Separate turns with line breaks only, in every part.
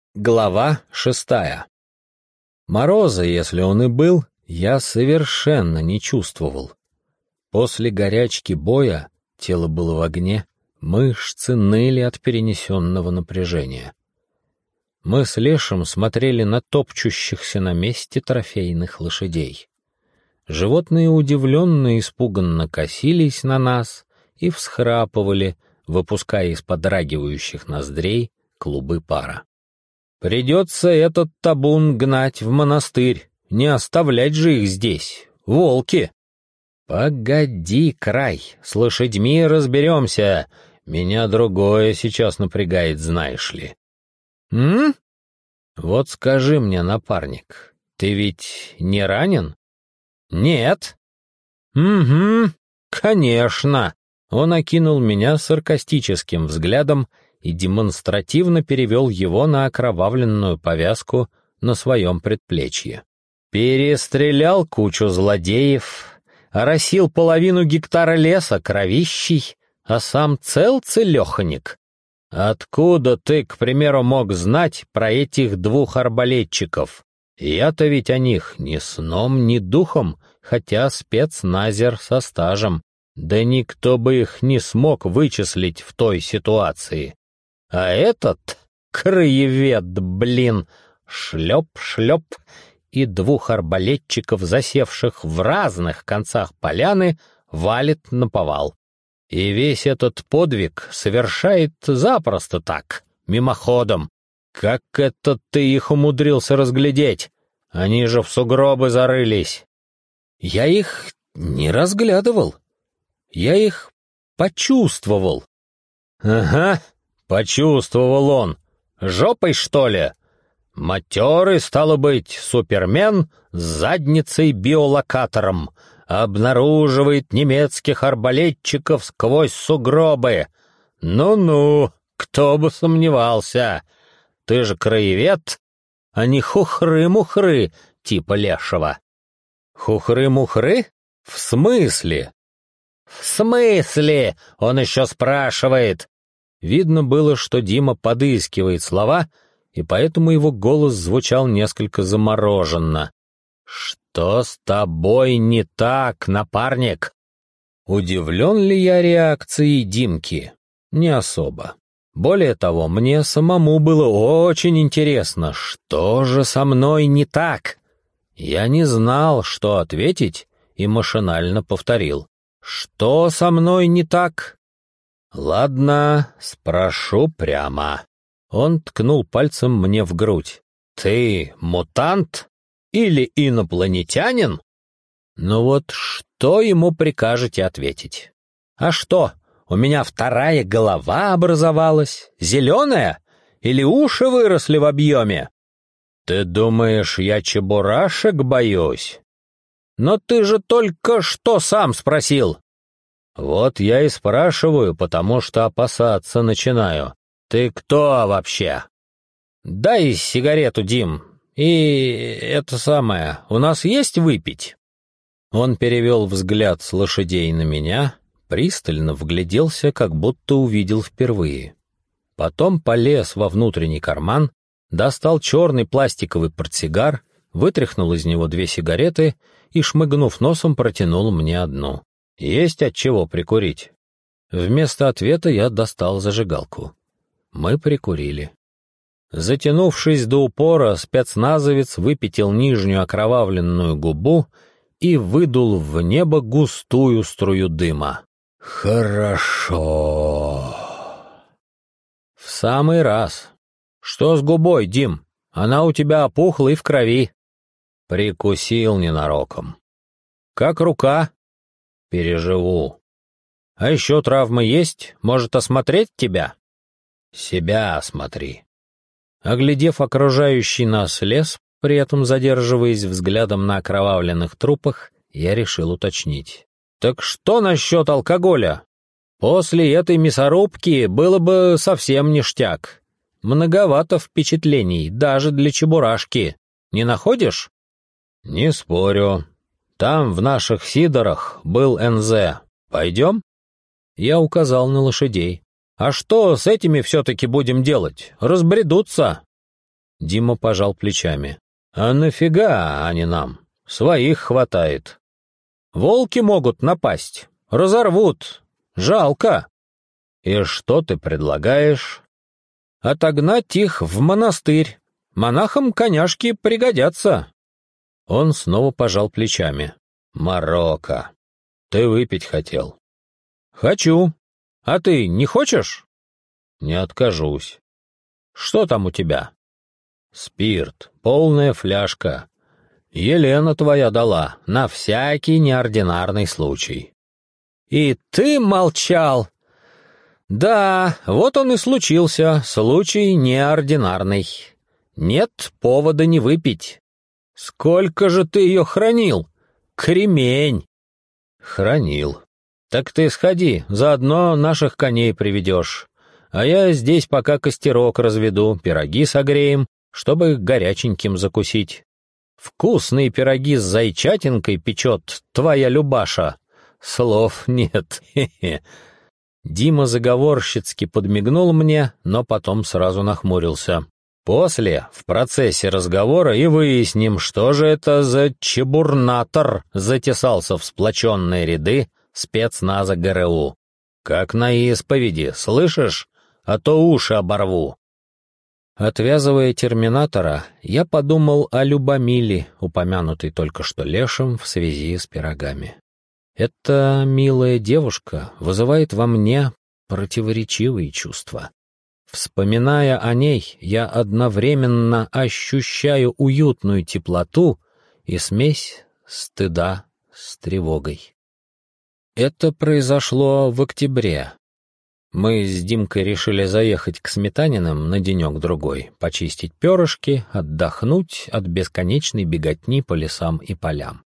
Глава 6. Мороза, если он и был, я совершенно не чувствовал. После горячки боя тело было в огне, мышцы ныли от перенесенного напряжения. Мы с Лешем смотрели на топчущихся на месте трофейных лошадей. Животные удивленно и испуганно косились на нас и всхрапывали, выпуская из подрагивающих ноздрей клубы пара. Придется этот табун гнать в монастырь, не оставлять же их здесь, волки. Погоди, Край, с лошадьми разберемся, меня другое сейчас напрягает, знаешь ли. Вот скажи мне, напарник, ты ведь не ранен? Нет. Угу, конечно. Он окинул меня саркастическим взглядом и демонстративно перевел его на окровавленную повязку на своем предплечье. Перестрелял кучу злодеев, оросил половину гектара леса кровищей, а сам цел-целеханик. Откуда ты, к примеру, мог знать про этих двух арбалетчиков? Я-то ведь о них ни сном, ни духом, хотя спецназер со стажем. Да никто бы их не смог вычислить в той ситуации. А этот краевед, блин, шлеп-шлеп, и двух арбалетчиков, засевших в разных концах поляны, валит на повал. И весь этот подвиг совершает запросто так, мимоходом. Как это ты их умудрился разглядеть? Они же в сугробы зарылись. Я их не разглядывал. Я их почувствовал. Ага. Почувствовал он. Жопой, что ли? Матерый, стало быть, супермен с задницей-биолокатором обнаруживает немецких арбалетчиков сквозь сугробы. Ну-ну, кто бы сомневался. Ты же краевед, а не хухры-мухры типа Лешего. Хухры-мухры? В смысле? В смысле? Он еще спрашивает. Видно было, что Дима подыскивает слова, и поэтому его голос звучал несколько замороженно. «Что с тобой не так, напарник?» Удивлен ли я реакцией Димки? Не особо. Более того, мне самому было очень интересно, что же со мной не так. Я не знал, что ответить, и машинально повторил. «Что со мной не так?» «Ладно, спрошу прямо». Он ткнул пальцем мне в грудь. «Ты мутант или инопланетянин?» Ну вот что ему прикажете ответить? А что, у меня вторая голова образовалась, зеленая? Или уши выросли в объеме? Ты думаешь, я чебурашек боюсь? Но ты же только что сам спросил. Вот я и спрашиваю, потому что опасаться начинаю. Ты кто вообще? Дай сигарету, Дим. И это самое, у нас есть выпить? Он перевел взгляд с лошадей на меня, пристально вгляделся, как будто увидел впервые. Потом полез во внутренний карман, достал черный пластиковый портсигар, вытряхнул из него 2 сигареты и, шмыгнув носом, протянул мне одну. Есть от чего прикурить. Вместо ответа я достал зажигалку. Мы прикурили. Затянувшись до упора, спецназовец выпятил нижнюю окровавленную губу и выдул в небо густую струю дыма. Хорошо. В самый раз. Что с губой, Дим? Она у тебя опухла и в крови. Прикусил ненароком. Как рука? Переживу. А еще травмы есть? Может, осмотреть тебя? Себя осмотри. Оглядев окружающий нас лес, при этом задерживаясь взглядом на окровавленных трупах, я решил уточнить. Так что насчет алкоголя? После этой мясорубки было бы совсем ништяк. Многовато впечатлений, даже для чебурашки. Не находишь? Не спорю. Там, в наших сидорах, был НЗ. Пойдем? Я указал на лошадей. А что с этими все-таки будем делать? Разбредутся. Дима пожал плечами. А нафига они нам? Своих хватает. Волки могут напасть, разорвут. Жалко. И что ты предлагаешь? Отогнать их в монастырь. Монахам коняшки пригодятся. Он снова пожал плечами. Марокко. Ты выпить хотел? Хочу. А ты не хочешь? Не откажусь. Что там у тебя? Спирт, полная фляжка. Елена твоя дала, на всякий неординарный случай. И ты молчал? Да, вот он и случился, случай неординарный. Нет повода не выпить. Сколько же ты ее хранил? Кремень. Хранил. Так ты сходи, заодно наших коней приведешь. А я здесь пока костерок разведу, пироги согреем, чтобы горяченьким закусить. Вкусные пироги с зайчатинкой печет твоя Любаша. Слов нет. Хе-хе. Дима заговорщицки подмигнул мне, но потом сразу нахмурился. После, в процессе разговора, и выясним, что же это за чебурнатор затесался в сплоченные ряды спецназа ГРУ. Как на исповеди, слышишь? А то уши оборву. Отвязывая терминатора, я подумал о Любомиле, упомянутой только что Лешем в связи с пирогами. Эта милая девушка вызывает во мне противоречивые чувства. Вспоминая о ней, я одновременно ощущаю уютную теплоту и смесь стыда с тревогой. Это произошло в октябре. Мы с Димкой решили заехать к Сметаниным на денек-другой, почистить перышки, отдохнуть от бесконечной беготни по лесам и полям.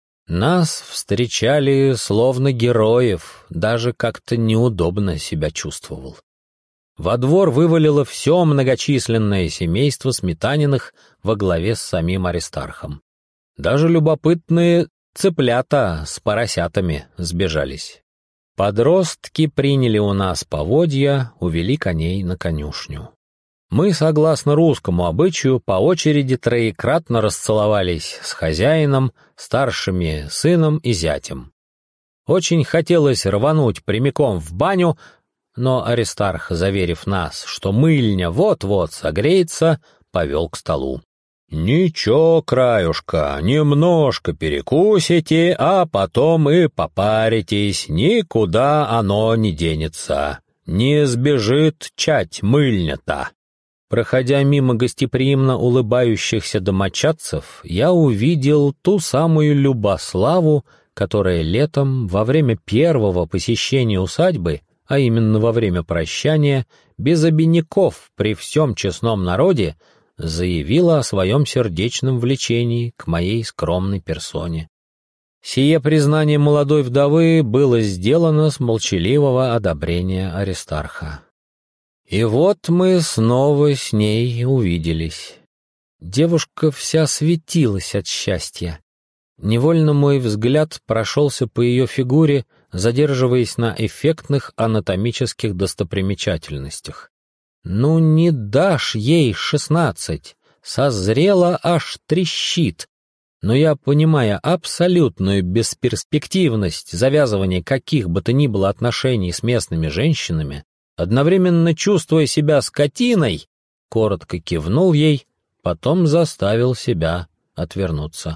Нас встречали словно героев, даже как-то неудобно себя чувствовал. Во двор вывалило все многочисленное семейство Сметаниных во главе с самим Аристархом. Даже любопытные цыплята с поросятами сбежались. Подростки приняли у нас поводья, увели коней на конюшню. Мы, согласно русскому обычаю, по очереди троекратно расцеловались с хозяином, старшими сыном и зятем. Очень хотелось рвануть прямиком в баню, но Аристарх, заверив нас, что мыльня вот-вот согреется, повел к столу. «Ничего, краюшка, немножко перекусите, а потом и попаритесь, никуда оно не денется, не сбежит чать мыльня-то». Проходя мимо гостеприимно улыбающихся домочадцев, я увидел ту самую Любославу, которая летом, во время первого посещения усадьбы, а именно во время прощания, без обиняков при всем честном народе, заявила о своем сердечном влечении к моей скромной персоне. Сие признание молодой вдовы было сделано с молчаливого одобрения Аристарха. И вот мы снова с ней увиделись. Девушка вся светилась от счастья. Невольно мой взгляд прошелся по ее фигуре, задерживаясь на эффектных анатомических достопримечательностях. Ну не дашь ей 16, созрела аж трещит. Но я, понимая абсолютную бесперспективность завязывания каких бы то ни было отношений с местными женщинами, одновременно чувствуя себя скотиной, коротко кивнул ей, потом заставил себя отвернуться.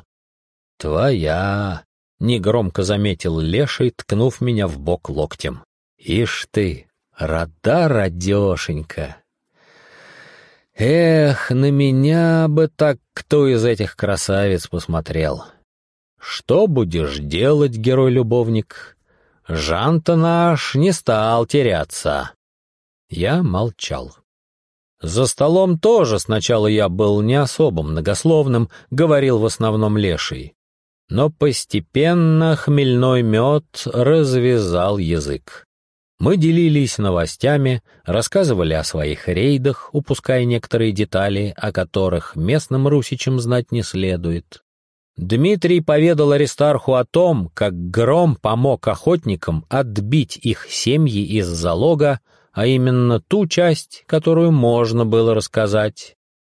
«Твоя!» — негромко заметил Леший, ткнув меня в бок локтем. «Ишь ты, радешенька!» Эх, на меня бы так кто из этих красавиц посмотрел. Что будешь делать, герой-любовник? Жан-то наш не стал теряться. Я молчал. За столом тоже сначала я был не особо многословным, говорил в основном Леший. Но постепенно хмельной мед развязал язык. Мы делились новостями, рассказывали о своих рейдах, упуская некоторые детали, о которых местным русичам знать не следует. Дмитрий поведал Аристарху о том, как Гром помог охотникам отбить их семьи из залога, а именно ту часть, которую можно было рассказать.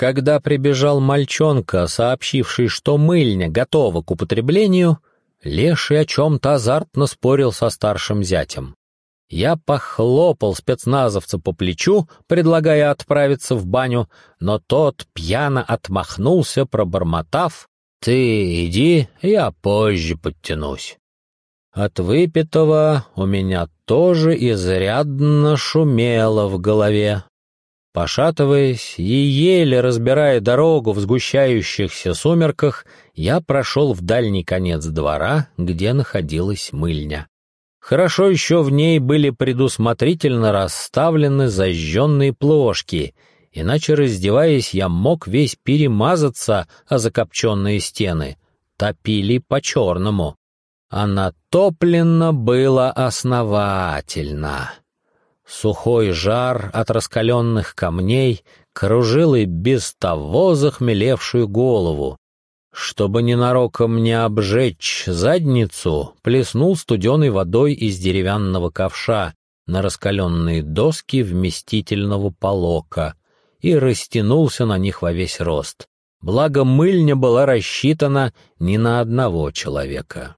Когда прибежал мальчонка, сообщивший, что мыльня готова к употреблению, Леший о чем-то азартно спорил со старшим зятем. Я похлопал спецназовца по плечу, предлагая отправиться в баню, но тот пьяно отмахнулся, пробормотав: «Ты иди, я позже подтянусь». От выпитого у меня тоже изрядно шумело в голове. Пошатываясь и еле разбирая дорогу в сгущающихся сумерках, я прошел в дальний конец двора, где находилась мыльня. Хорошо еще в ней были предусмотрительно расставлены зажженные плошки, иначе, раздеваясь, я мог весь перемазаться о закопченные стены. Топили по-черному. А натоплено было основательно. Сухой жар от раскаленных камней кружил и без того захмелевшую голову. Чтобы ненароком не обжечь задницу, плеснул студеной водой из деревянного ковша на раскаленные доски вместительного полока и растянулся на них во весь рост. Благо мыльня была рассчитана не на одного человека.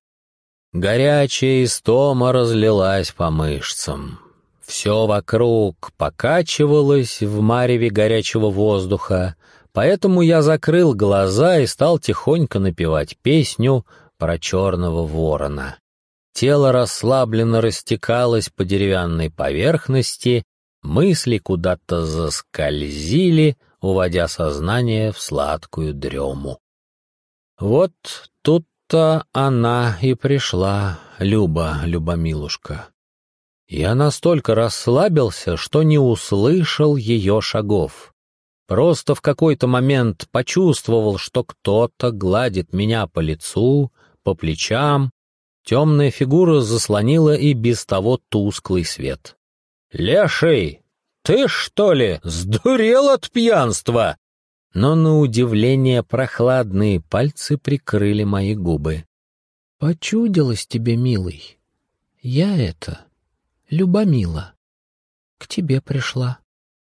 Горячая истома разлилась по мышцам. Все вокруг покачивалось в мареве горячего воздуха, поэтому я закрыл глаза и стал тихонько напевать песню про черного ворона. Тело расслабленно растекалось по деревянной поверхности, мысли куда-то заскользили, уводя сознание в сладкую дрему. Вот тут-то она и пришла, Люба-Любомилушка. Я настолько расслабился, что не услышал ее шагов. Просто в какой-то момент почувствовал, что кто-то гладит меня по лицу, по плечам. Темная фигура заслонила и без того тусклый свет. «Леший, ты, что ли, сдурел от пьянства?» Но на удивление прохладные пальцы прикрыли мои губы. «Почудилось тебе, милый, я это, Любомила, к тебе пришла.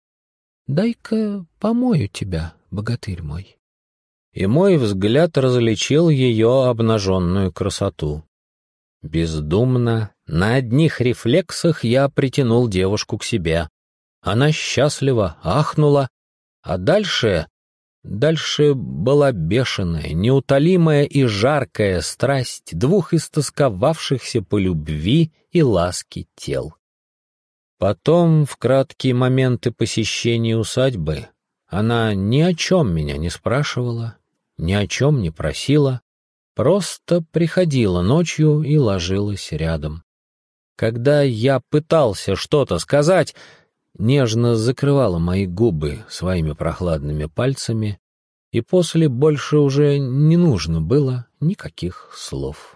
Дай-ка помою тебя, богатырь мой». И мой взгляд различил ее обнаженную красоту. Бездумно, на одних рефлексах я притянул девушку к себе. Она счастливо ахнула, а дальше была бешеная, неутолимая и жаркая страсть двух истосковавшихся по любви и ласке тел. Потом, в краткие моменты посещения усадьбы, она ни о чем меня не спрашивала, ни о чем не просила, просто приходила ночью и ложилась рядом. Когда я пытался что-то сказать, нежно закрывала мои губы своими прохладными пальцами, и после больше уже не нужно было никаких слов.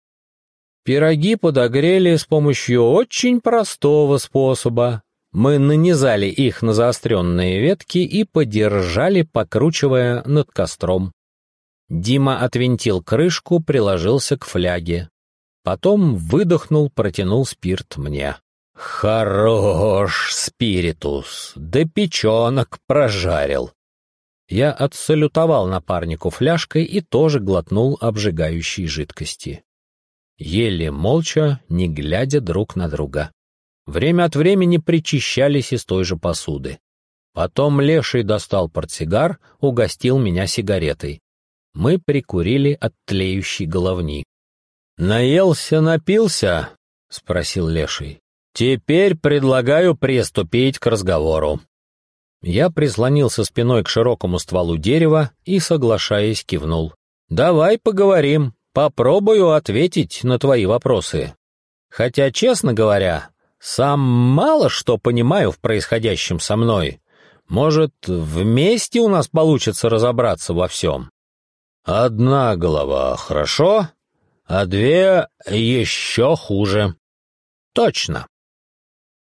Пироги подогрели с помощью очень простого способа. Мы нанизали их на заостренные ветки и подержали, покручивая над костром. Дима отвинтил крышку, приложился к фляге. Потом выдохнул, протянул спирт мне. «Хорош спиритус, да печенок прожарил». Я отсалютовал напарнику фляжкой и тоже глотнул обжигающей жидкости. Ели молча, не глядя друг на друга. Время от времени причащались из той же посуды. Потом Леший достал портсигар, угостил меня сигаретой. Мы прикурили от тлеющей головни. «Наелся, напился?» — спросил Леший. «Теперь предлагаю приступить к разговору». Я прислонился спиной к широкому стволу дерева и, соглашаясь, кивнул. «Давай поговорим, попробую ответить на твои вопросы. Хотя, честно говоря, сам мало что понимаю в происходящем со мной. Может, вместе у нас получится разобраться во всем?» «Одна голова хорошо, а две еще хуже». «Точно.